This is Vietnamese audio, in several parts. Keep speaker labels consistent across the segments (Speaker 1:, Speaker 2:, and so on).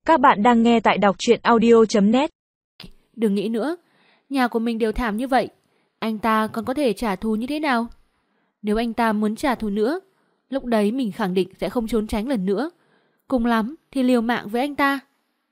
Speaker 1: Các bạn đang nghe tại đọc truyện audio.net.
Speaker 2: Đừng nghĩ nữa, nhà của mình đều thảm như vậy, anh ta còn có thể trả thù như thế nào? Nếu anh ta muốn trả thù nữa, lúc đấy mình khẳng định sẽ không trốn tránh lần nữa. Cùng lắm thì liều mạng với anh ta.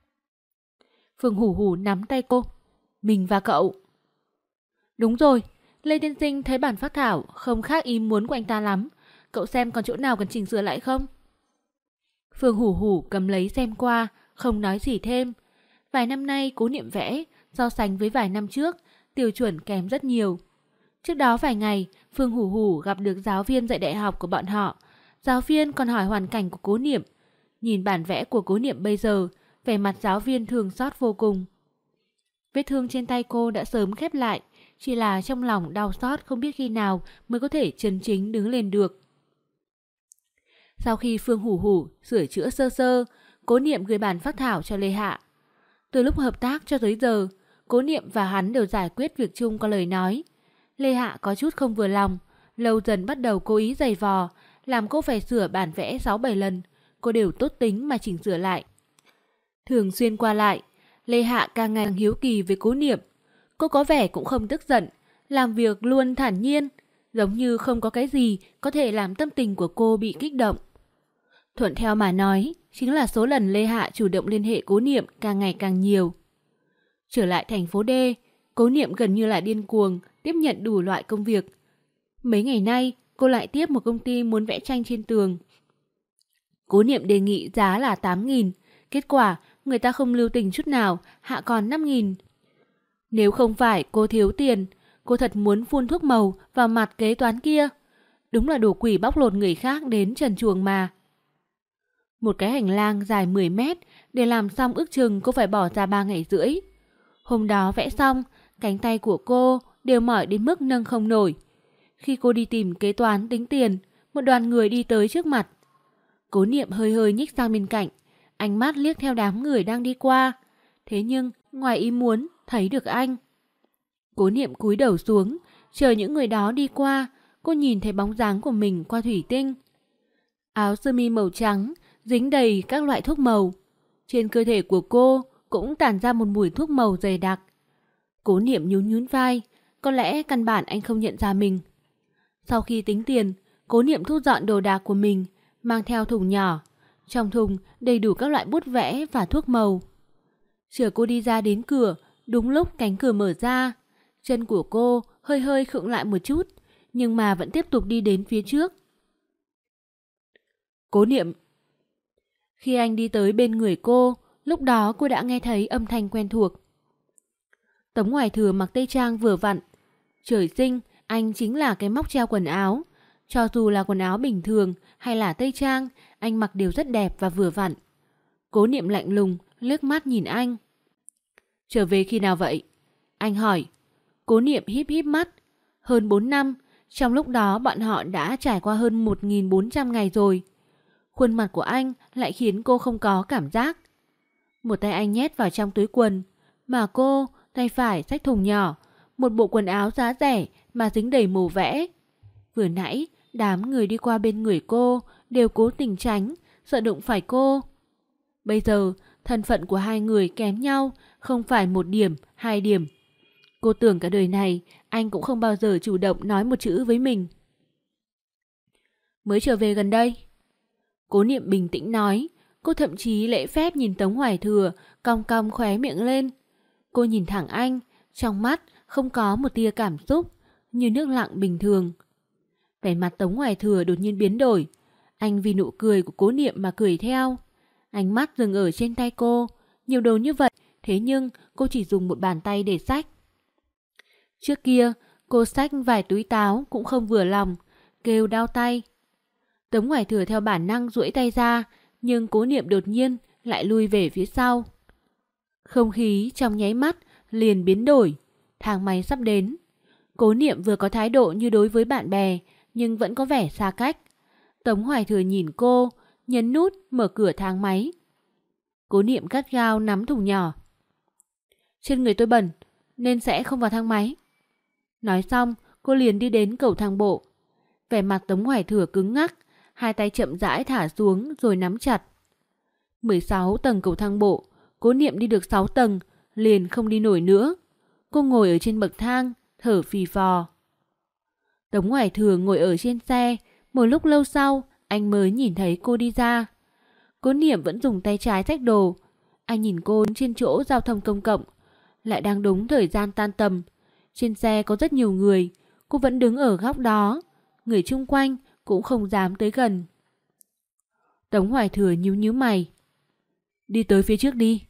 Speaker 2: Phương Hủ Hủ nắm tay cô. Mình và cậu. Đúng rồi, Lê Tiên Sinh thấy bản phác thảo không khác ý muốn của anh ta lắm. Cậu xem còn chỗ nào cần chỉnh sửa lại không? Phương Hủ Hủ cầm lấy xem qua, không nói gì thêm. Vài năm nay Cố Niệm vẽ, so sánh với vài năm trước, tiêu chuẩn kém rất nhiều. Trước đó vài ngày, Phương Hủ Hủ gặp được giáo viên dạy đại học của bọn họ. Giáo viên còn hỏi hoàn cảnh của Cố Niệm. Nhìn bản vẽ của Cố Niệm bây giờ, vẻ mặt giáo viên thương xót vô cùng. Vết thương trên tay cô đã sớm khép lại, chỉ là trong lòng đau xót không biết khi nào mới có thể chân chính đứng lên được. Sau khi Phương Hủ Hủ sửa chữa sơ sơ, Cố Niệm gửi bản phác thảo cho Lê Hạ. Từ lúc hợp tác cho tới giờ, Cố Niệm và hắn đều giải quyết việc chung qua lời nói. Lê Hạ có chút không vừa lòng, lâu dần bắt đầu cố ý giày vò, làm cô phải sửa bản vẽ 6-7 lần, cô đều tốt tính mà chỉnh sửa lại. Thường xuyên qua lại, Lê Hạ càng ngày càng hiếu kỳ với Cố Niệm. Cô có vẻ cũng không tức giận, làm việc luôn thản nhiên, giống như không có cái gì có thể làm tâm tình của cô bị kích động. Thuận theo mà nói, chính là số lần Lê Hạ chủ động liên hệ Cố Niệm càng ngày càng nhiều. Trở lại thành phố D, Cố Niệm gần như là điên cuồng, tiếp nhận đủ loại công việc. Mấy ngày nay, cô lại tiếp một công ty muốn vẽ tranh trên tường. Cố Niệm đề nghị giá là 8.000, kết quả người ta không lưu tình chút nào, hạ còn 5.000. Nếu không phải cô thiếu tiền, cô thật muốn phun thuốc màu vào mặt kế toán kia. Đúng là đồ quỷ bóc lột người khác đến trần truồng mà. Một cái hành lang dài 10 mét, để làm xong ước chừng cô phải bỏ ra 3 ngày rưỡi. Hôm đó vẽ xong, cánh tay của cô đều mỏi đến mức nâng không nổi. Khi cô đi tìm kế toán tính tiền, một đoàn người đi tới trước mặt. Cố Niệm hơi hơi nhích sang bên cạnh, ánh mắt liếc theo đám người đang đi qua. Thế nhưng, ngoài ý muốn, thấy được anh. Cố Niệm cúi đầu xuống, chờ những người đó đi qua, cô nhìn thấy bóng dáng của mình qua thủy tinh. Áo sơ mi màu trắng, dính đầy các loại thuốc màu. Trên cơ thể của cô cũng tản ra một mùi thuốc màu dày đặc. Cố Niệm nhún nhún vai, có lẽ căn bản anh không nhận ra mình. Sau khi tính tiền, Cố Niệm thu dọn đồ đạc của mình, mang theo thùng nhỏ. Trong thùng đầy đủ các loại bút vẽ và thuốc màu. Chờ cô đi ra đến cửa, đúng lúc cánh cửa mở ra. Chân của cô hơi hơi khựng lại một chút, nhưng mà vẫn tiếp tục đi đến phía trước. Cố Niệm. Khi anh đi tới bên người cô, lúc đó cô đã nghe thấy âm thanh quen thuộc. Tống Hoài Thừa mặc tây trang vừa vặn. Trời sinh, anh chính là cái móc treo quần áo. Cho dù là quần áo bình thường hay là tây trang, anh mặc đều rất đẹp và vừa vặn. Cố Niệm lạnh lùng, liếc mắt nhìn anh. Trở về khi nào vậy? Anh hỏi. Cố Niệm híp híp mắt. Hơn 4 năm, trong lúc đó bọn họ đã trải qua hơn 1.400 ngày rồi. Khuôn mặt của anh lại khiến cô không có cảm giác. Một tay anh nhét vào trong túi quần, mà cô, tay phải xách thùng nhỏ, một bộ quần áo giá rẻ mà dính đầy màu vẽ. Vừa nãy, đám người đi qua bên người cô đều cố tình tránh, sợ đụng phải cô. Bây giờ, thân phận của hai người kém nhau, không phải 1 điểm, 2 điểm. Cô tưởng cả đời này, anh cũng không bao giờ chủ động nói một chữ với mình. Mới trở về gần đây. Cố Niệm bình tĩnh nói, cô thậm chí lễ phép nhìn Tống Hoài Thừa, cong cong khóe miệng lên. Cô nhìn thẳng anh, trong mắt không có một tia cảm xúc, như nước lặng bình thường. Vẻ mặt Tống Hoài Thừa đột nhiên biến đổi. Anh vì nụ cười của Cố Niệm mà cười theo. Ánh mắt dừng ở trên tay cô, nhiều đồ như vậy, thế nhưng cô chỉ dùng một bàn tay để xách. Trước kia, cô xách vài túi táo cũng không vừa lòng, kêu đau tay. Tống Hoài Thừa theo bản năng duỗi tay ra, nhưng Cố Niệm đột nhiên lại lui về phía sau. Không khí trong nháy mắt liền biến đổi, thang máy sắp đến. Cố Niệm vừa có thái độ như đối với bạn bè, nhưng vẫn có vẻ xa cách. Tống Hoài Thừa nhìn cô, nhấn nút mở cửa thang máy. Cố Niệm gắt gao nắm thùng nhỏ. Trên người tôi bẩn, nên sẽ không vào thang máy. Nói xong, cô liền đi đến cầu thang bộ. Vẻ mặt Tống Hoài Thừa cứng ngắc, hai tay chậm rãi thả xuống rồi nắm chặt. 16 tầng cầu thang bộ, Cố Niệm đi được 6 tầng, liền không đi nổi nữa. Cô ngồi ở trên bậc thang, thở phì phò. Tống Hoài Thừa ngồi ở trên xe, một lúc lâu sau, anh mới nhìn thấy cô đi ra. Cố Niệm vẫn dùng tay trái xách đồ. Anh nhìn cô trên chỗ giao thông công cộng, lại đang đúng thời gian tan tầm. Trên xe có rất nhiều người, cô vẫn đứng ở góc đó. Người chung quanh cũng không dám tới gần. Tống Hoài Thừa nhíu mày. Đi tới phía trước đi.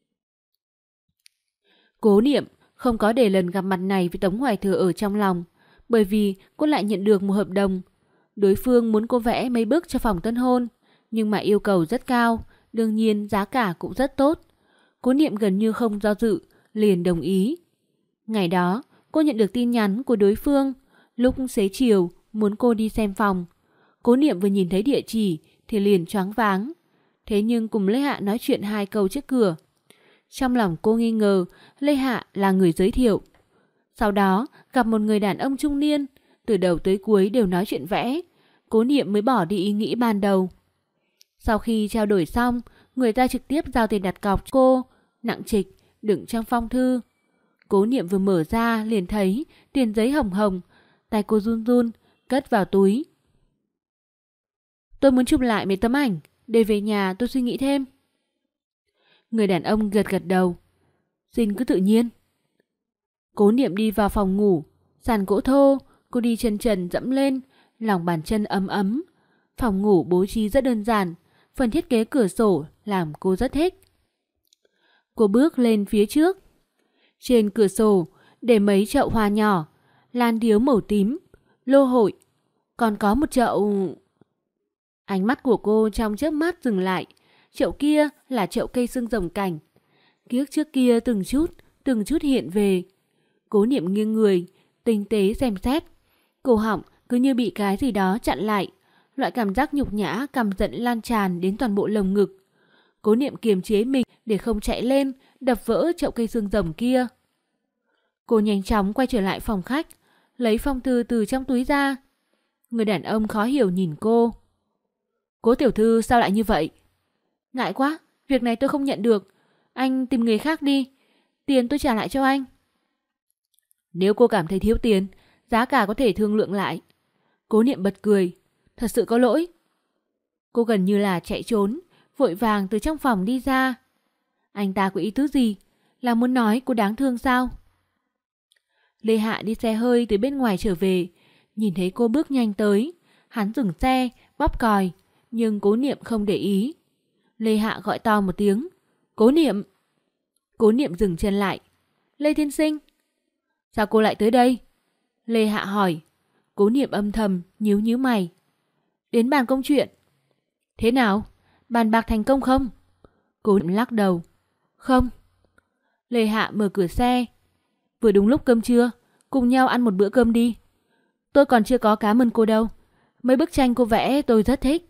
Speaker 2: Cố Niệm không có để lần gặp mặt này với Tống Hoài Thừa ở trong lòng, bởi vì cô lại nhận được một hợp đồng. Đối phương muốn cô vẽ mấy bức cho phòng tân hôn, nhưng mà yêu cầu rất cao, đương nhiên giá cả cũng rất tốt. Cố Niệm gần như không do dự, liền đồng ý. Ngày đó, cô nhận được tin nhắn của đối phương, lúc xế chiều muốn cô đi xem phòng. Cố Niệm vừa nhìn thấy địa chỉ thì liền choáng váng. Thế nhưng cùng Lê Hạ nói chuyện 2 câu trước cửa. Trong lòng cô nghi ngờ Lê Hạ là người giới thiệu. Sau đó gặp một người đàn ông trung niên, từ đầu tới cuối đều nói chuyện vẽ. Cố Niệm mới bỏ đi ý nghĩ ban đầu. Sau khi trao đổi xong, người ta trực tiếp giao tiền đặt cọc cho cô, nặng trịch, đựng trong phong thư. Cố Niệm vừa mở ra liền thấy tiền giấy hồng hồng, tay cô run run, cất vào túi. Tôi muốn chụp lại mấy tấm ảnh, để về nhà tôi suy nghĩ thêm. Người đàn ông gật gật đầu. Xin cứ tự nhiên. Cố Niệm đi vào phòng ngủ, sàn gỗ thô, cô đi chân trần dẫm lên, lòng bàn chân ấm ấm. Phòng ngủ bố trí rất đơn giản, phần thiết kế cửa sổ làm cô rất thích. Cô bước lên phía trước. Trên cửa sổ để mấy chậu hoa nhỏ, lan điếu màu tím, lô hội, còn có một chậu... Ánh mắt của cô trong chớp mắt dừng lại. Chậu kia là chậu cây xương rồng cảnh. Ký ức trước kia từng chút hiện về. Cố Niệm nghiêng người, tinh tế xem xét. Cổ họng cứ như bị cái gì đó chặn lại. Loại cảm giác nhục nhã căm giận lan tràn đến toàn bộ lồng ngực. Cố Niệm kiềm chế mình để không chạy lên, đập vỡ chậu cây xương rồng kia. Cô nhanh chóng quay trở lại phòng khách, lấy phong thư từ trong túi ra. Người đàn ông khó hiểu nhìn cô. Cố tiểu thư sao lại như vậy? Ngại quá, việc này tôi không nhận được. Anh tìm người khác đi, tiền tôi trả lại cho anh. Nếu cô cảm thấy thiếu tiền, giá cả có thể thương lượng lại. Cố Niệm bật cười. Thật sự có lỗi. Cô gần như là chạy trốn, vội vàng từ trong phòng đi ra. Anh ta có ý tứ gì? Là muốn nói cô đáng thương sao? Lê Hạ đi xe hơi từ bên ngoài trở về, nhìn thấy cô bước nhanh tới. Hắn dừng xe, bóp còi, nhưng Cố Niệm không để ý. Lê Hạ gọi to một tiếng. Cố Niệm! Cố Niệm dừng chân lại. Lê tiên sinh! Sao cô lại tới đây? Lê Hạ hỏi. Cố Niệm âm thầm, nhíu mày. Đến bàn công chuyện. Thế nào? Bàn bạc thành công không? Cố Niệm lắc đầu. Không. Lê Hạ mở cửa xe. Vừa đúng lúc cơm trưa, cùng nhau ăn một bữa cơm đi. Tôi còn chưa có cảm ơn cô đâu. Mấy bức tranh cô vẽ tôi rất thích.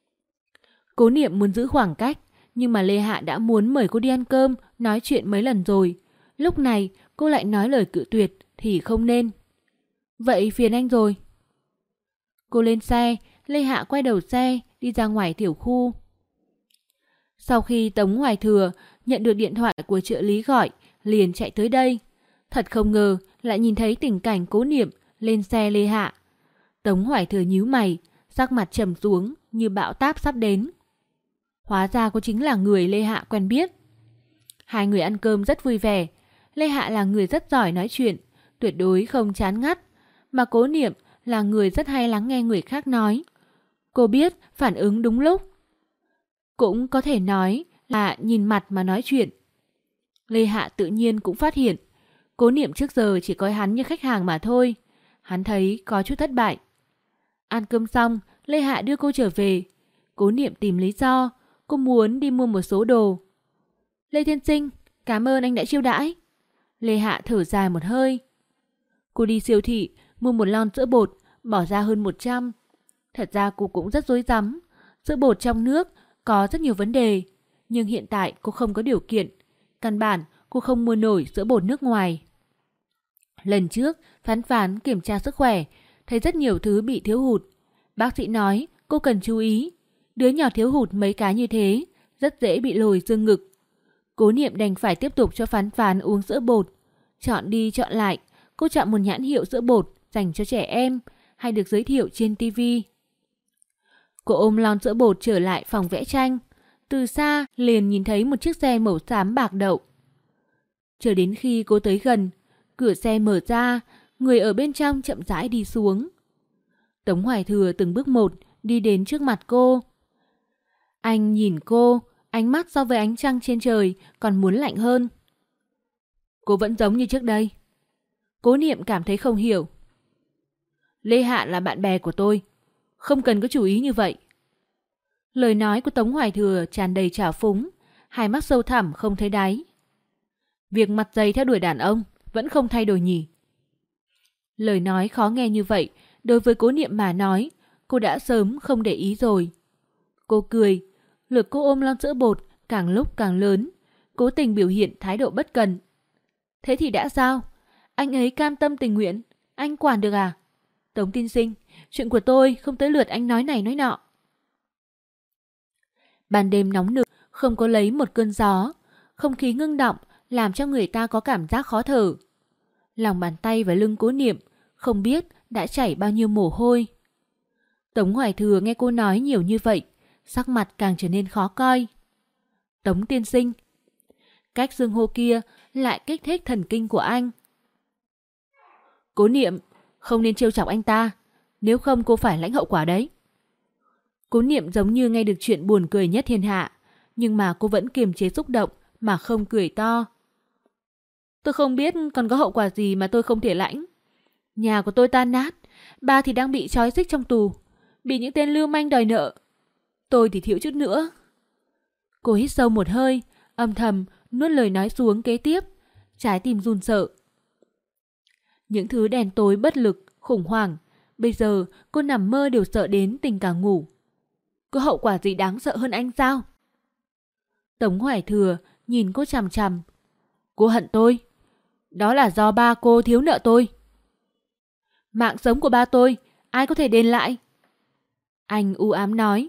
Speaker 2: Cố Niệm muốn giữ khoảng cách, nhưng mà Lê Hạ đã muốn mời cô đi ăn cơm, nói chuyện mấy lần rồi. Lúc này cô lại nói lời cự tuyệt thì không nên. Vậy phiền anh rồi. Cô lên xe, Lê Hạ quay đầu xe, đi ra ngoài tiểu khu. Sau khi Tống Hoài Thừa nhận được điện thoại của trợ lý gọi, liền chạy tới đây. Thật không ngờ lại nhìn thấy tình cảnh Cố Niệm lên xe Lê Hạ. Tống Hoài Thừa nhíu mày, sắc mặt trầm xuống như bão táp sắp đến. Hóa ra cô chính là người Lê Hạ quen biết. Hai người ăn cơm rất vui vẻ. Lê Hạ là người rất giỏi nói chuyện, tuyệt đối không chán ngắt. Mà Cố Niệm là người rất hay lắng nghe người khác nói. Cô biết phản ứng đúng lúc. Cũng có thể nói là nhìn mặt mà nói chuyện. Lê Hạ tự nhiên cũng phát hiện Cố Niệm trước giờ chỉ coi hắn như khách hàng mà thôi. Hắn thấy có chút thất bại. Ăn cơm xong, Lê Hạ đưa cô trở về. Cố Niệm tìm lý do, cô muốn đi mua một số đồ. Lê tiên sinh, cảm ơn anh đã chiêu đãi. Lê Hạ thở dài một hơi. Cô đi siêu thị, mua một lon sữa bột, bỏ ra hơn 100. Thật ra cô cũng rất rối rắm. Sữa bột trong nước có rất nhiều vấn đề, nhưng hiện tại cô không có điều kiện. Căn bản cô không mua nổi sữa bột nước ngoài. Lần trước, Phán kiểm tra sức khỏe, thấy rất nhiều thứ bị thiếu hụt. Bác sĩ nói cô cần chú ý. Đứa nhỏ thiếu hụt mấy cái như thế, rất dễ bị lồi xương ngực. Cố Niệm đành phải tiếp tục cho Phán Phán uống sữa bột. Chọn đi chọn lại, cô chọn một nhãn hiệu sữa bột dành cho trẻ em hay được giới thiệu trên TV. Cô ôm lon sữa bột trở lại phòng vẽ tranh. Từ xa liền nhìn thấy một chiếc xe màu xám bạc đậu. Chờ đến khi cô tới gần, cửa xe mở ra, người ở bên trong chậm rãi đi xuống. Tống Hoài Thừa từng bước một đi đến trước mặt cô. Anh nhìn cô, ánh mắt so với ánh trăng trên trời còn muốn lạnh hơn. Cô vẫn giống như trước đây. Cố Niệm cảm thấy không hiểu. Lê Hạ là bạn bè của tôi, không cần có chú ý như vậy. Lời nói của Tống Hoài Thừa tràn đầy trào phúng, hai mắt sâu thẳm không thấy đáy. Việc mặt dày theo đuổi đàn ông vẫn không thay đổi nhỉ? Lời nói khó nghe như vậy, đối với Cố Niệm mà nói, cô đã sớm không để ý rồi. Cô cười, lực cô ôm lon sữa bột càng lúc càng lớn, cố tình biểu hiện thái độ bất cần. Thế thì đã sao? Anh ấy cam tâm tình nguyện, anh quản được à? Tống tiên sinh, chuyện của tôi không tới lượt anh nói này nói nọ. Ban đêm nóng nực, không có lấy một cơn gió, không khí ngưng động làm cho người ta có cảm giác khó thở. Lòng bàn tay và lưng Cố Niệm không biết đã chảy bao nhiêu mồ hôi. Tống Hoài Thừa nghe cô nói nhiều như vậy, sắc mặt càng trở nên khó coi. Tống tiên sinh, cách xưng hô kia lại kích thích thần kinh của anh. Cố Niệm, không nên trêu chọc anh ta, nếu không cô phải lãnh hậu quả đấy. Cố Niệm giống như nghe được chuyện buồn cười nhất thiên hạ, nhưng mà cô vẫn kiềm chế xúc động mà không cười to. Tôi không biết còn có hậu quả gì mà tôi không thể lãnh. Nhà của tôi tan nát, ba thì đang bị trói xích trong tù, bị những tên lưu manh đòi nợ. Tôi thì thiếu chút nữa. Cô hít sâu một hơi, âm thầm nuốt lời nói xuống kế tiếp, trái tim run sợ. Những thứ đen tối bất lực, khủng hoảng, bây giờ cô nằm mơ đều sợ đến tình cả ngủ. Có hậu quả gì đáng sợ hơn anh sao? Tống Hoài Thừa nhìn cô chằm chằm. Cô hận tôi. Đó là do ba cô thiếu nợ tôi. Mạng sống của ba tôi, ai có thể đền lại? Anh u ám nói.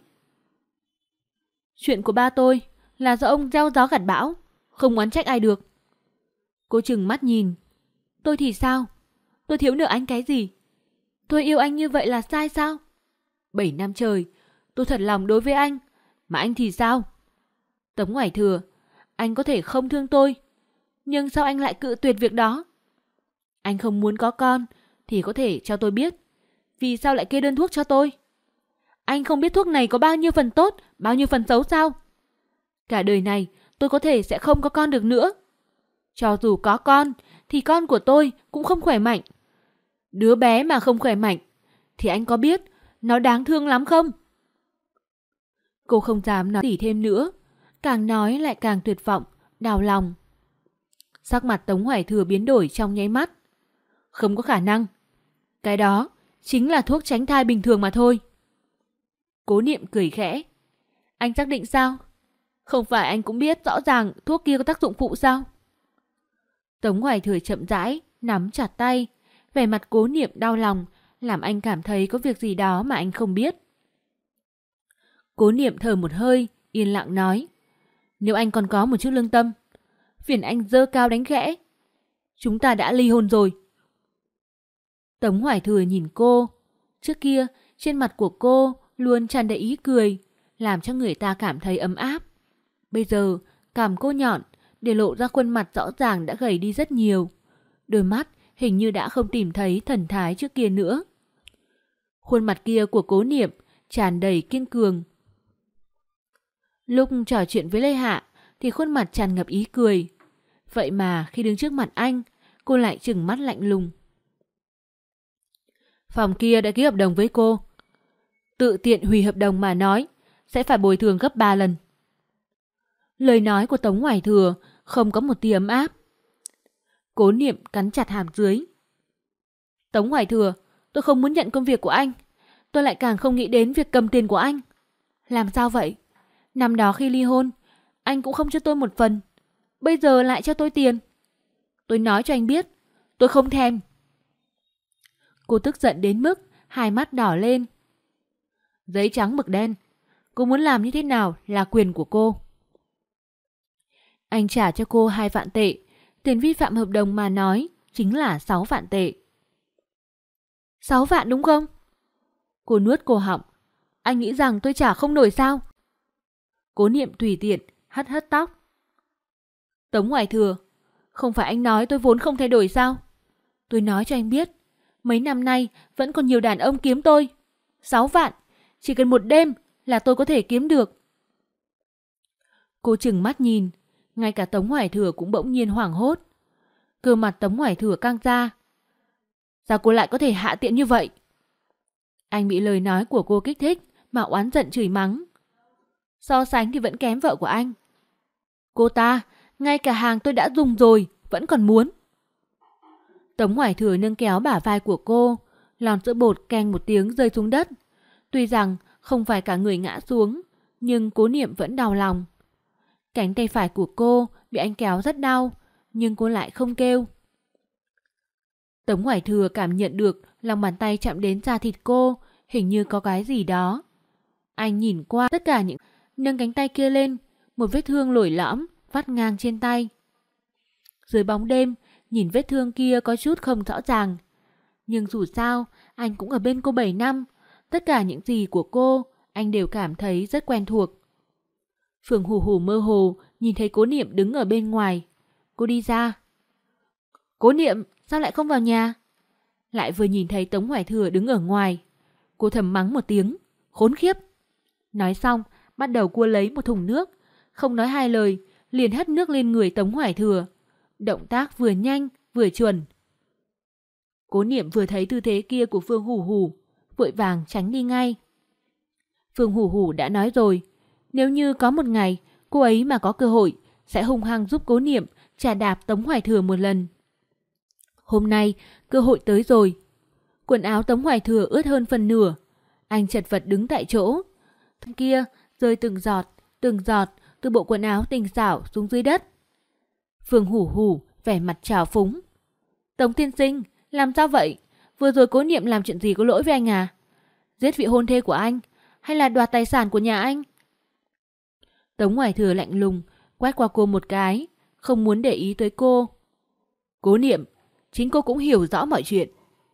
Speaker 2: Chuyện của ba tôi là do ông gieo gió gặt bão, không oán trách ai được. Cô trừng mắt nhìn. Tôi thì sao? Tôi thiếu nợ anh cái gì? Tôi yêu anh như vậy là sai sao? 7 năm trời, tôi thật lòng đối với anh, mà anh thì sao? Tống Hoài Thừa, anh có thể không thương tôi, nhưng sao anh lại cự tuyệt việc đó? Anh không muốn có con thì có thể cho tôi biết, vì sao lại kê đơn thuốc cho tôi? Anh không biết thuốc này có bao nhiêu phần tốt, bao nhiêu phần xấu sao? Cả đời này tôi có thể sẽ không có con được nữa. Cho dù có con thì con của tôi cũng không khỏe mạnh. Đứa bé mà không khỏe mạnh thì anh có biết nó đáng thương lắm không? Cô không dám nói gì thêm nữa, càng nói lại càng tuyệt vọng, đau lòng. Sắc mặt Tống Hoài Thừa biến đổi trong nháy mắt. Không có khả năng. Cái đó chính là thuốc tránh thai bình thường mà thôi. Cố Niệm cười khẽ. Anh xác định sao? Không phải anh cũng biết rõ ràng thuốc kia có tác dụng phụ sao? Tống Hoài Thừa chậm rãi nắm chặt tay, vẻ mặt Cố Niệm đau lòng, làm anh cảm thấy có việc gì đó mà anh không biết. Cố Niệm thở một hơi, yên lặng nói. Nếu anh còn có một chút lương tâm, phiền anh giơ cao đánh khẽ. Chúng ta đã ly hôn rồi. Tống Hoài Thừa nhìn cô. Trước kia, trên mặt của cô luôn tràn đầy ý cười, làm cho người ta cảm thấy ấm áp. Bây giờ, cằm cô nhọn, để lộ ra khuôn mặt rõ ràng đã gầy đi rất nhiều. Đôi mắt hình như đã không tìm thấy thần thái trước kia nữa. Khuôn mặt kia của Cố Niệm tràn đầy kiên cường. Lúc trò chuyện với Lê Hạ thì khuôn mặt tràn ngập ý cười. Vậy mà khi đứng trước mặt anh, cô lại trừng mắt lạnh lùng. Phòng kia đã ký hợp đồng với cô. Tự tiện hủy hợp đồng mà nói, sẽ phải bồi thường gấp 3 lần. Lời nói của Tống Hoài Thừa không có một tia ấm áp. Cố Niệm cắn chặt hàm dưới. Tống Hoài Thừa, tôi không muốn nhận công việc của anh. Tôi lại càng không nghĩ đến việc cầm tiền của anh. Làm sao vậy? Năm đó khi ly hôn, anh cũng không cho tôi một phần. Bây giờ lại cho tôi tiền. Tôi nói cho anh biết, tôi không thèm. Cô tức giận đến mức hai mắt đỏ lên. Giấy trắng mực đen, cô muốn làm như thế nào là quyền của cô. Anh trả cho cô 2 vạn tệ, tiền vi phạm hợp đồng mà nói chính là 6 vạn tệ. 6 vạn đúng không? Cô nuốt cổ họng. Anh nghĩ rằng tôi trả không nổi sao? Cố Niệm tùy tiện, hất hất tóc. Tống Hoài Thừa, không phải anh nói tôi vốn không thay đổi sao? Tôi nói cho anh biết, mấy năm nay vẫn còn nhiều đàn ông kiếm tôi. 6 vạn, chỉ cần một đêm là tôi có thể kiếm được. Cô trừng mắt nhìn, ngay cả Tống Hoài Thừa cũng bỗng nhiên hoảng hốt. Cơ mặt Tống Hoài Thừa căng ra. Sao cô lại có thể hạ tiện như vậy? Anh bị lời nói của cô kích thích mà oán giận chửi mắng. So sánh thì vẫn kém vợ của anh. Cô ta, ngay cả hàng tôi đã dùng rồi, vẫn còn muốn. Tống Hoài Thừa nâng kéo bả vai của cô, lon sữa bột keng một tiếng rơi xuống đất. Tuy rằng không phải cả người ngã xuống, nhưng Cố Niệm vẫn đau lòng. Cánh tay phải của cô bị anh kéo rất đau, nhưng cô lại không kêu. Tống Hoài Thừa cảm nhận được lòng bàn tay chạm đến da thịt cô, hình như có cái gì đó. Anh nhìn qua tất cả những nâng cánh tay kia lên, một vết thương lồi lõm vắt ngang trên tay. Dưới bóng đêm, nhìn vết thương kia có chút không rõ ràng. Nhưng dù sao, anh cũng ở bên cô 7 năm, tất cả những gì của cô, anh đều cảm thấy rất quen thuộc. Phương Hủ Hủ mơ hồ nhìn thấy Cố Niệm đứng ở bên ngoài. Cô đi ra. Cố Niệm, sao lại không vào nhà? Lại vừa nhìn thấy Tống Hoài Thừa đứng ở ngoài. Cô thầm mắng một tiếng. Khốn khiếp. Nói xong, bắt đầu cua lấy một thùng nước. Không nói hai lời, liền hất nước lên người Tống Hoài Thừa. Động tác vừa nhanh, vừa chuẩn. Cố Niệm vừa thấy tư thế kia của Phương Hủ Hủ, vội vàng tránh đi ngay. Phương Hủ Hủ đã nói rồi, nếu như có một ngày cô ấy mà có cơ hội, sẽ hung hăng giúp Cố Niệm chà đạp Tống Hoài Thừa một lần. Hôm nay, cơ hội tới rồi. Quần áo Tống Hoài Thừa ướt hơn phần nửa. Anh chật vật đứng tại chỗ. Thằng kia rơi từng giọt từ bộ quần áo tinh xảo xuống dưới đất. Phương Hủ Hủ vẻ mặt trào phúng. Tống tiên sinh, làm sao vậy? Vừa rồi Cố Niệm làm chuyện gì có lỗi với anh à? Giết vị hôn thê của anh, hay là đoạt tài sản của nhà anh? Tống Hoài Thừa lạnh lùng, quét qua cô một cái, không muốn để ý tới cô. Cố Niệm, chính cô cũng hiểu rõ mọi chuyện.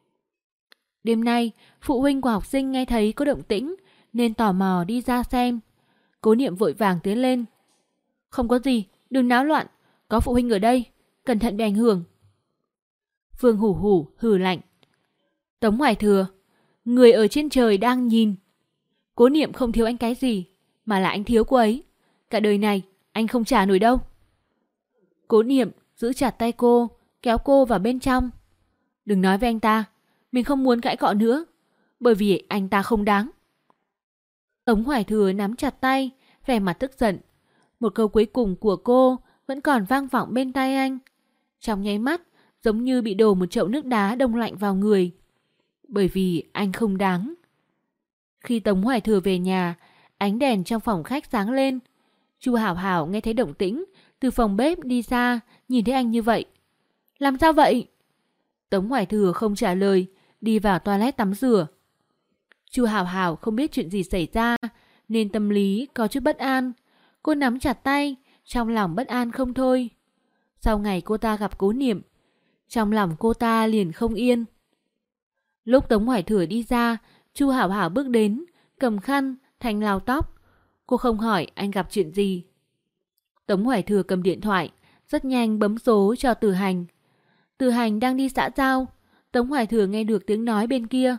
Speaker 2: Đêm nay, phụ huynh của học sinh nghe thấy có động tĩnh, nên tò mò đi ra xem. Cố Niệm vội vàng tiến lên. Không có gì, đừng náo loạn, có phụ huynh ở đây, cẩn thận bị ảnh hưởng. Phương Hủ Hủ hừ lạnh. Tống Hoài Thừa, người ở trên trời đang nhìn. Cố Niệm không thiếu anh cái gì, mà là anh thiếu cô ấy. Cả đời này, anh không trả nổi đâu. Cố Niệm giữ chặt tay cô, kéo cô vào bên trong. Đừng nói với anh ta, mình không muốn cãi cọ nữa, bởi vì anh ta không đáng. Tống Hoài Thừa nắm chặt tay, vẻ mặt tức giận. Một câu cuối cùng của cô vẫn còn vang vọng bên tai anh. Trong nháy mắt, giống như bị đổ một chậu nước đá đông lạnh vào người. Bởi vì anh không đáng. Khi Tống Hoài Thừa về nhà, ánh đèn trong phòng khách sáng lên. Chu Hảo Hảo nghe thấy động tĩnh, từ phòng bếp đi ra, nhìn thấy anh như vậy. Làm sao vậy? Tống Hoài Thừa không trả lời, đi vào toilet tắm rửa. Chu Hảo Hảo không biết chuyện gì xảy ra, nên tâm lý có chút bất an. Cô nắm chặt tay, trong lòng bất an không thôi. Sau ngày cô ta gặp Cố Niệm, trong lòng cô ta liền không yên. Lúc Tống Hoài Thừa đi ra, Chu Hảo Hảo bước đến, cầm khăn, thành lau tóc. Cô không hỏi anh gặp chuyện gì. Tống Hoài Thừa cầm điện thoại, rất nhanh bấm số cho Từ Hành. Từ Hành đang đi xã giao, Tống Hoài Thừa nghe được tiếng nói bên kia.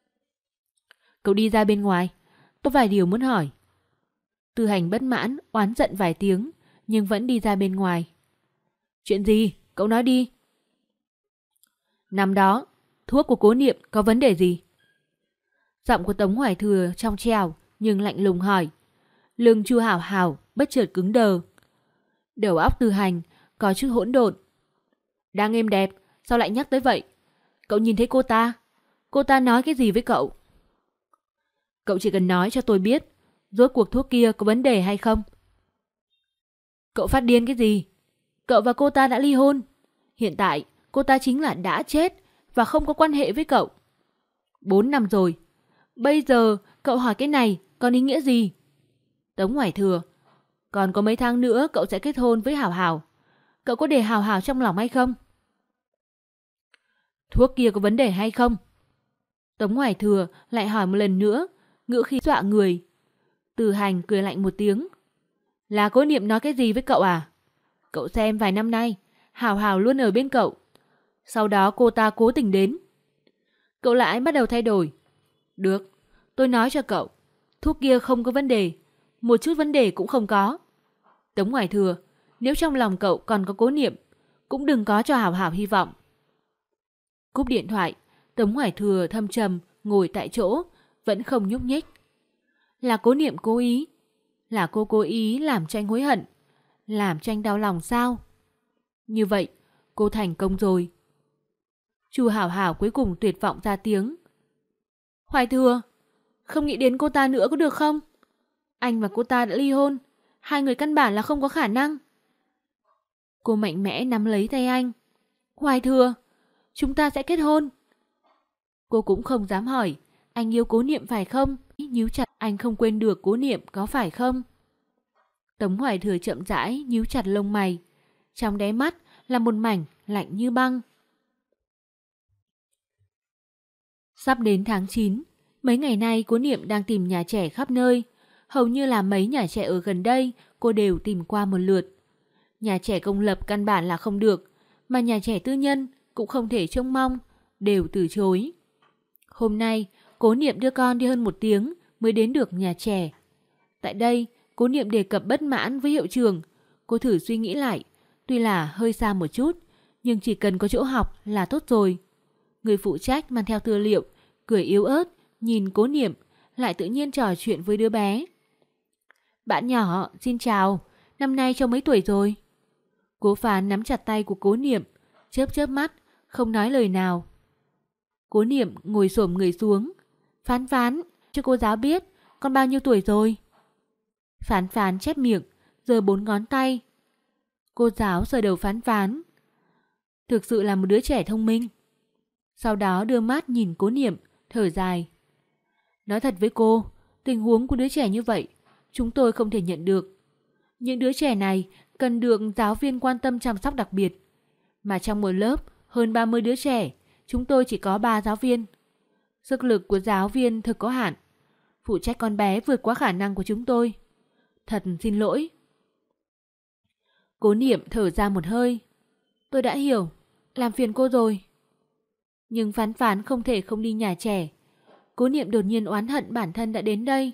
Speaker 2: Cậu đi ra bên ngoài, có vài điều muốn hỏi. Từ Hành bất mãn, oán giận vài tiếng, nhưng vẫn đi ra bên ngoài. Chuyện gì? Cậu nói đi. Năm đó, thuốc của Cố Niệm có vấn đề gì? Giọng của Tống Hoài Thừa trong trẻo nhưng lạnh lùng hỏi. Lưng Chu Hảo Hảo bất chợt cứng đờ. Đầu óc Từ Hành có chút hỗn độn. Đang êm đẹp, sao lại nhắc tới vậy? Cậu nhìn thấy cô ta? Cô ta nói cái gì với cậu? Cậu chỉ cần nói cho tôi biết, rốt cuộc thuốc kia có vấn đề hay không? Cậu phát điên cái gì? Cậu và cô ta đã ly hôn. Hiện tại, cô ta chính là đã chết và không có quan hệ với cậu. 4 năm rồi. Bây giờ, cậu hỏi cái này còn ý nghĩa gì? Tống Hoài Thừa, Còn có mấy tháng nữa cậu sẽ kết hôn với Hảo Hảo. Cậu có để Hảo Hảo trong lòng hay không? Thuốc kia có vấn đề hay không? Tống Hoài Thừa lại hỏi một lần nữa, ngữ khí dọa người. Từ Hành cười lạnh một tiếng. Là Cố Niệm nói cái gì với cậu à? Cậu xem vài năm nay, Hảo Hảo luôn ở bên cậu. Sau đó cô ta cố tình đến. Cậu lại bắt đầu thay đổi. Được, tôi nói cho cậu, thuốc kia không có vấn đề, một chút vấn đề cũng không có. Tống Hoài Thừa, nếu trong lòng cậu còn có Cố Niệm, cũng đừng có cho Hảo Hảo hy vọng. Cúp điện thoại, Tống Hoài Thừa thâm trầm ngồi tại chỗ, vẫn không nhúc nhích. Là Cố Niệm cố ý? Là cô cố ý làm cho anh hối hận? Làm cho anh đau lòng sao? Như vậy, cô thành công rồi. Chu Hảo Hảo cuối cùng tuyệt vọng ra tiếng. Hoài Thừa, không nghĩ đến cô ta nữa có được không? Anh và cô ta đã ly hôn, hai người căn bản là không có khả năng. Cô mạnh mẽ nắm lấy tay anh. Hoài Thừa, chúng ta sẽ kết hôn. Cô cũng không dám hỏi, anh yêu Cố Niệm phải không? Nhíu chặt, anh không quên được Cố Niệm có phải không? Tống Hoài Thừa chậm rãi nhíu chặt lông mày, trong đáy mắt là một mảnh lạnh như băng. Sắp đến tháng 9, mấy ngày nay Cố Niệm đang tìm nhà trẻ khắp nơi. Hầu như là mấy nhà trẻ ở gần đây cô đều tìm qua một lượt. Nhà trẻ công lập căn bản là không được, mà nhà trẻ tư nhân cũng không thể trông mong, đều từ chối. Hôm nay, Cố Niệm đưa con đi hơn 1 tiếng mới đến được nhà trẻ. Tại đây, Cố Niệm đề cập bất mãn với hiệu trưởng. Cô thử suy nghĩ lại, tuy là hơi xa một chút, nhưng chỉ cần có chỗ học là tốt rồi. Người phụ trách mang theo tư liệu, cười yếu ớt, nhìn Cố Niệm, lại tự nhiên trò chuyện với đứa bé. Bạn nhỏ, xin chào, năm nay cháu mấy tuổi rồi? Cố Phán nắm chặt tay của Cố Niệm, chớp chớp mắt, không nói lời nào. Cố Niệm ngồi xổm người xuống. Phán Phán, cho cô giáo biết, con bao nhiêu tuổi rồi? Phán Phán chép miệng, giơ 4 ngón tay. Cô giáo sờ đầu Phán Phán. Thực sự là một đứa trẻ thông minh. Sau đó đưa mắt nhìn Cố Niệm, thở dài. Nói thật với cô, tình huống của đứa trẻ như vậy, chúng tôi không thể nhận được. Những đứa trẻ này cần được giáo viên quan tâm chăm sóc đặc biệt. Mà trong một lớp, hơn 30 đứa trẻ, chúng tôi chỉ có 3 giáo viên. Sức lực của giáo viên thực có hạn. Phụ trách con bé vượt quá khả năng của chúng tôi. Thật xin lỗi. Cố Niệm thở ra một hơi. Tôi đã hiểu, làm phiền cô rồi. Nhưng Phán Phán không thể không đi nhà trẻ. Cố Niệm đột nhiên oán hận bản thân đã đến đây.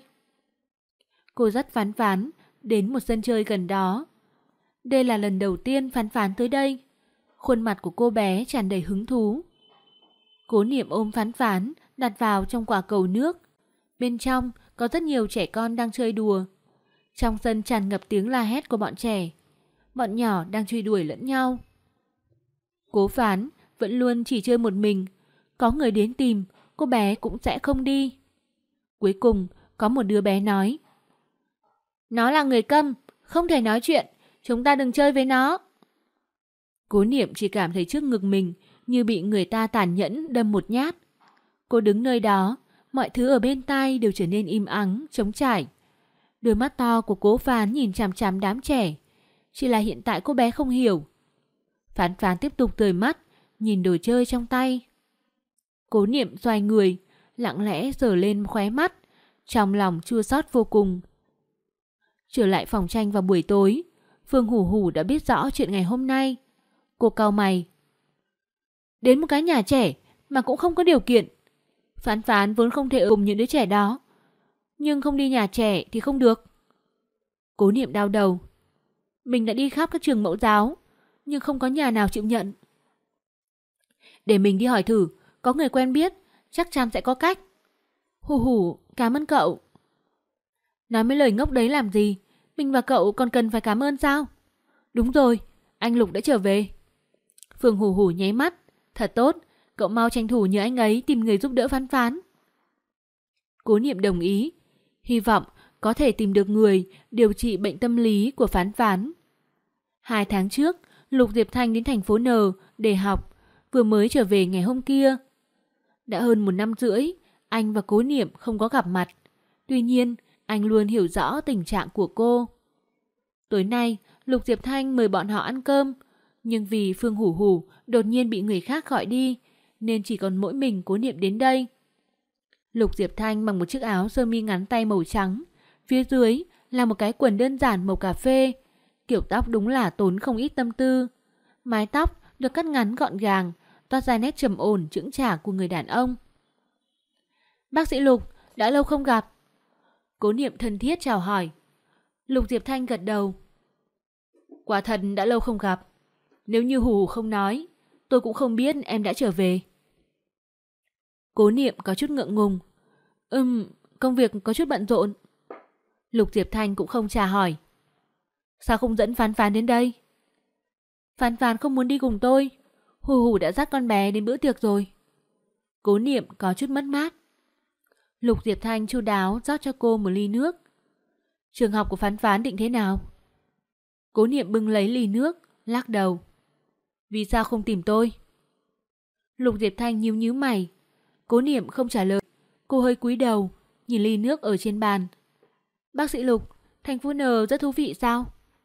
Speaker 2: Cô dắt Phán Phán đến một sân chơi gần đó. Đây là lần đầu tiên Phán Phán tới đây. Khuôn mặt của cô bé tràn đầy hứng thú. Cố Niệm ôm Phán Phán đặt vào trong quả cầu nước. Bên trong có rất nhiều trẻ con đang chơi đùa. Trong sân tràn ngập tiếng la hét của bọn trẻ. Bọn nhỏ đang truy đuổi lẫn nhau. Cố Phán vẫn luôn chỉ chơi một mình. Có người đến tìm, cô bé cũng sẽ không đi. Cuối cùng có một đứa bé nói. Nó là người câm, không thể nói chuyện, chúng ta đừng chơi với nó. Cố Niệm chỉ cảm thấy trước ngực mình như bị người ta tàn nhẫn đâm một nhát. Cô đứng nơi đó, mọi thứ ở bên tai đều trở nên im ắng, trống trải. Đôi mắt to của Cố Phán nhìn chằm chằm đám trẻ. Chỉ là hiện tại cô bé không hiểu. Phán Phán tiếp tục rời mắt, nhìn đồ chơi trong tay. Cố Niệm xoay người, lặng lẽ giở lên khóe mắt, trong lòng chua xót vô cùng. Trở lại phòng tranh vào buổi tối, Phương Hủ Hủ đã biết rõ chuyện ngày hôm nay. Cô cau mày. Đến một cái nhà trẻ mà cũng không có điều kiện. Phán Phán vốn không thể cùng những đứa trẻ đó, nhưng không đi nhà trẻ thì không được. Cố Niệm đau đầu. Mình đã đi khắp các trường mẫu giáo, nhưng không có nhà nào chịu nhận. Để mình đi hỏi thử, có người quen biết, chắc chắn sẽ có cách. Hủ Hủ, cảm ơn cậu. Nói mấy lời ngốc đấy làm gì? Mình và cậu còn cần phải cảm ơn sao? Đúng rồi, anh Lục đã trở về. Phương Hủ Hủ nháy mắt. Thật tốt, cậu mau tranh thủ nhờ anh ấy tìm người giúp đỡ Phán Phán. Cố Niệm đồng ý. Hy vọng có thể tìm được người điều trị bệnh tâm lý của Phán Phán. 2 tháng trước, Lục Diệp Thanh đến thành phố N để học, vừa mới trở về ngày hôm kia. Đã hơn 1 năm rưỡi, anh và Cố Niệm không có gặp mặt. Tuy nhiên, anh luôn hiểu rõ tình trạng của cô. Tối nay, Lục Diệp Thanh mời bọn họ ăn cơm, nhưng vì Phương Hủ Hủ đột nhiên bị người khác gọi đi, nên chỉ còn mỗi mình Cố Niệm đến đây. Lục Diệp Thanh mặc một chiếc áo sơ mi ngắn tay màu trắng, phía dưới là một cái quần đơn giản màu cà phê. Kiểu tóc đúng là tốn không ít tâm tư. Mái tóc được cắt ngắn gọn gàng, toát ra nét trầm ổn chững chạc của người đàn ông. Bác sĩ Lục, đã lâu không gặp. Cố Niệm thân thiết chào hỏi. Lục Diệp Thanh gật đầu. Quả thật đã lâu không gặp. Nếu như Hủ Hủ không nói, tôi cũng không biết em đã trở về. Cố Niệm có chút ngượng ngùng. Công việc có chút bận rộn. Lục Diệp Thanh cũng không trả hỏi. Sao không dẫn Phán Phán đến đây? Phán Phán không muốn đi cùng tôi. Hủ Hủ đã dắt con bé đến bữa tiệc rồi. Cố Niệm có chút mất mát. Lục Diệp Thanh chu đáo rót cho cô một ly nước. Trường học của Phán Phán định thế nào? Cố Niệm bưng lấy ly nước, lắc đầu. Vì sao không tìm tôi? Lục Diệp Thanh nhíu nhíu mày. Cố Niệm không trả lời. Cô hơi cúi đầu, nhìn ly nước ở trên bàn. Bác sĩ Lục, thành phố N rất thú vị sao?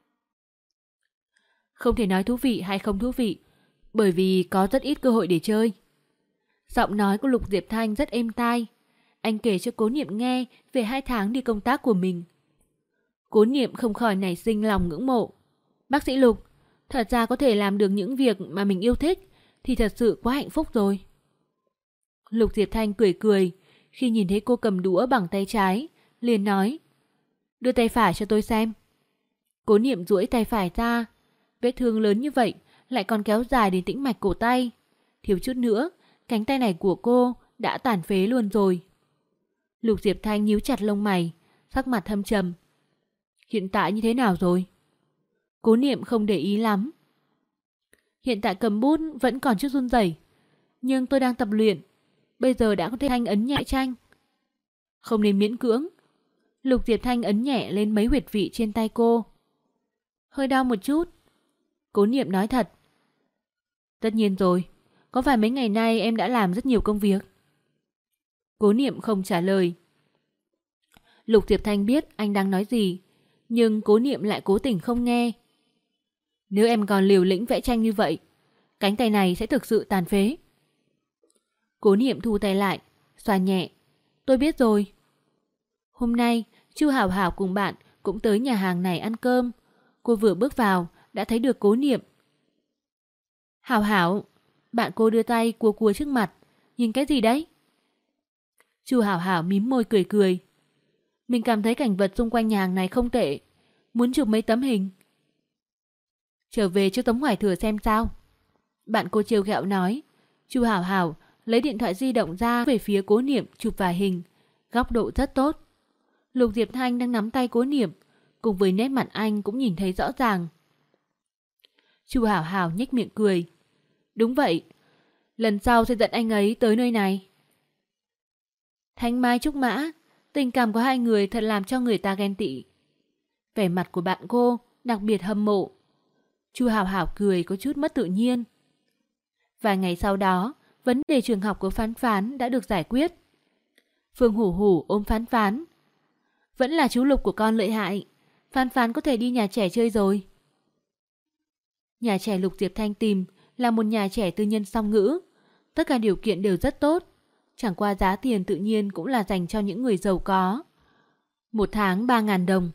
Speaker 2: Không thể nói thú vị hay không thú vị, bởi vì có rất ít cơ hội để chơi. Giọng nói của Lục Diệp Thanh rất êm tai. Anh kể cho Cố Niệm nghe về 2 tháng đi công tác của mình. Cố Niệm không khỏi nảy sinh lòng ngưỡng mộ. Bác sĩ Lục, thật ra có thể làm được những việc mà mình yêu thích thì thật sự quá hạnh phúc rồi. Lục Diệp Thanh cười cười khi nhìn thấy cô cầm đũa bằng tay trái, liền nói. Đưa tay phải cho tôi xem. Cố Niệm duỗi tay phải ra. Vết thương lớn như vậy lại còn kéo dài đến tĩnh mạch cổ tay. Thiếu chút nữa, cánh tay này của cô đã tàn phế luôn rồi. Lục Diệp Thanh nhíu chặt lông mày, sắc mặt thâm trầm. Hiện tại như thế nào rồi? Cố Niệm không để ý lắm. Hiện tại cầm bút vẫn còn chút run rẩy, nhưng tôi đang tập luyện. Bây giờ đã có thể Thanh ấn nhẹ tranh. Không nên miễn cưỡng. Lục Diệp Thanh ấn nhẹ lên mấy huyệt vị trên tay cô. Hơi đau một chút. Cố Niệm nói thật. Tất nhiên rồi. Có phải mấy ngày nay em đã làm rất nhiều công việc? Cố Niệm không trả lời. Lục Diệp Thanh biết anh đang nói gì, nhưng Cố Niệm lại cố tình không nghe. Nếu em còn liều lĩnh vẽ tranh như vậy, cánh tay này sẽ thực sự tàn phế. Cố Niệm thu tay lại, xoa nhẹ. Tôi biết rồi. Hôm nay, Chu Hảo Hảo cùng bạn cũng tới nhà hàng này ăn cơm. Cô vừa bước vào đã thấy được Cố Niệm. Hảo Hảo, bạn cô đưa tay cua cua trước mặt. Nhìn cái gì đấy? Chu Hảo Hảo mím môi cười cười. Mình cảm thấy cảnh vật xung quanh nhà hàng này không tệ, muốn chụp mấy tấm hình. Trở về cho Tống Hoài Thừa xem sao. Bạn cô trêu ghẹo nói. Chu Hảo Hảo lấy điện thoại di động ra về phía Cố Niệm chụp vài hình, góc độ rất tốt. Lục Diệp Thanh đang nắm tay Cố Niệm, cùng với nét mặt anh cũng nhìn thấy rõ ràng. Chu Hảo Hảo nhếch miệng cười. Đúng vậy, lần sau sẽ dẫn anh ấy tới nơi này. Thanh mai trúc mã, tình cảm của hai người thật làm cho người ta ghen tị. Vẻ mặt của bạn cô đặc biệt hâm mộ. Chu Hảo Hảo cười có chút mất tự nhiên. Vài ngày sau đó, vấn đề trường học của Phán Phán đã được giải quyết. Phương Hủ Hủ ôm Phán Phán. Vẫn là chú Lục của con lợi hại. Phán Phán có thể đi nhà trẻ chơi rồi. Nhà trẻ Lục Diệp Thanh tìm là một nhà trẻ tư nhân song ngữ. Tất cả điều kiện đều rất tốt. Chẳng qua giá tiền tự nhiên cũng là dành cho những người giàu có. 1 tháng 3.000 đồng.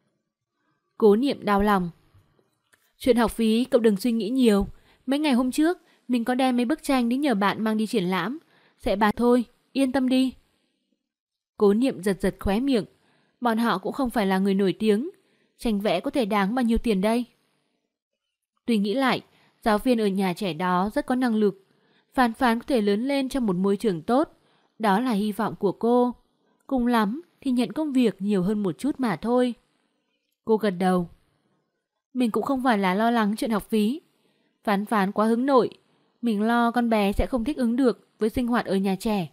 Speaker 2: Cố Niệm đau lòng. Chuyện học phí cậu đừng suy nghĩ nhiều. Mấy ngày hôm trước mình có đem mấy bức tranh đến nhờ bạn mang đi triển lãm. Sẽ bán thôi, yên tâm đi. Cố Niệm giật giật khóe miệng. Bọn họ cũng không phải là người nổi tiếng. Tranh vẽ có thể đáng bao nhiêu tiền đây? Tuy nghĩ lại, giáo viên ở nhà trẻ đó rất có năng lực. Phán Phán có thể lớn lên trong một môi trường tốt. Đó là hy vọng của cô. Cùng lắm thì nhận công việc nhiều hơn một chút mà thôi. Cô gật đầu. Mình cũng không phải là lo lắng chuyện học phí. Phán Phán quá hướng nội. Mình lo con bé sẽ không thích ứng được với sinh hoạt ở nhà trẻ.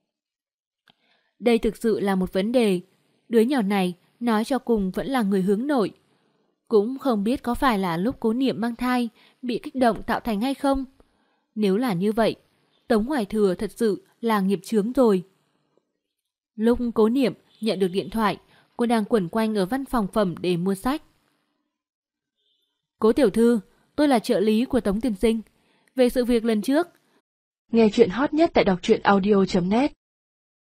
Speaker 2: Đây thực sự là một vấn đề. Đứa nhỏ này nói cho cùng vẫn là người hướng nội. Cũng không biết có phải là lúc Cố Niệm mang thai bị kích động tạo thành hay không. Nếu là như vậy, Tống Hoài Thừa thật sự là nghiệp chướng rồi. Lúc Cố Niệm nhận được điện thoại, cô đang quẩn quanh ở văn phòng phẩm để mua sách. Cố tiểu thư, tôi là trợ lý của Tống tiên sinh. Về sự việc lần trước.
Speaker 1: Nghe chuyện hot nhất tại đọc truyện audio.net